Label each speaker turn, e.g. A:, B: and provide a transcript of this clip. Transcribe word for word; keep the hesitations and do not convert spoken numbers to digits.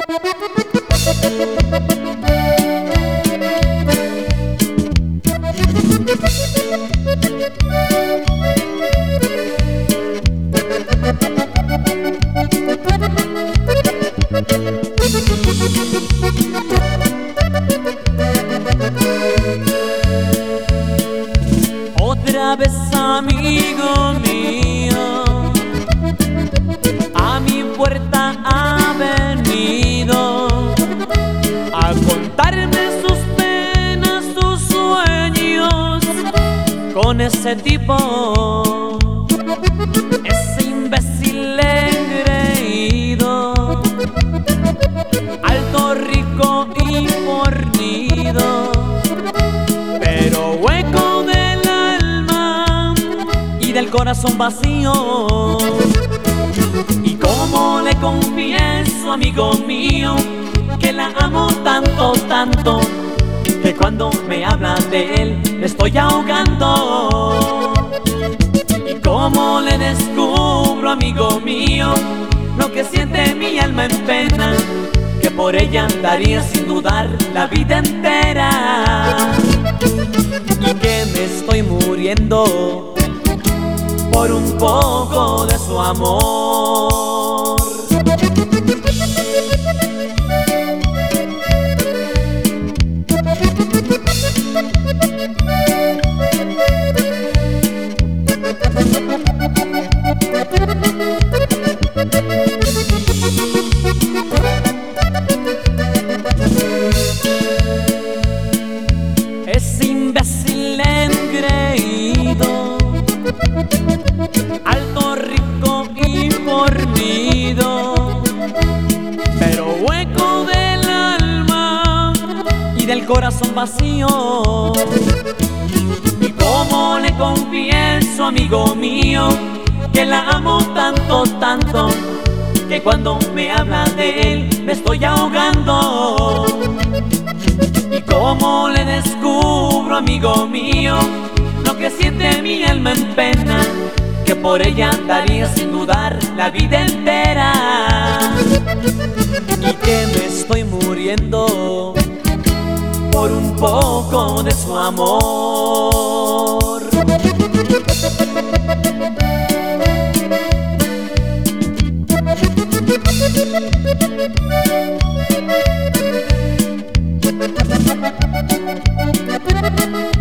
A: Otra vez, amigo mío, a mi puerta ha venido a contarme sus penas, sus sueños con ese tipo, ese imbécil engreído, alto, rico y fornido, pero hueco del alma y del corazón vacío. Y como le confieso, amigo mío, que la amo tanto, tanto, que cuando me habla de él me estoy ahogando. Y como le descubro, amigo mío, lo que siente mi alma en pena, que por ella daría sin dudar la vida entera. Y que me estoy muriendo por un poco de su amor. Ese imbécil engreído, alto, rico y fornido, pero hueco del alma y del corazón vacío. Y como le confieso, amigo mío, que la amo tanto, tanto, que cuando me habla de él me estoy ahogando. Y como le descubro, amigo mío, lo que siente mi alma en pena, que por ella daría sin dudar la vida entera. Y que me estoy muriendo por un poco de su amor.
B: Thank you.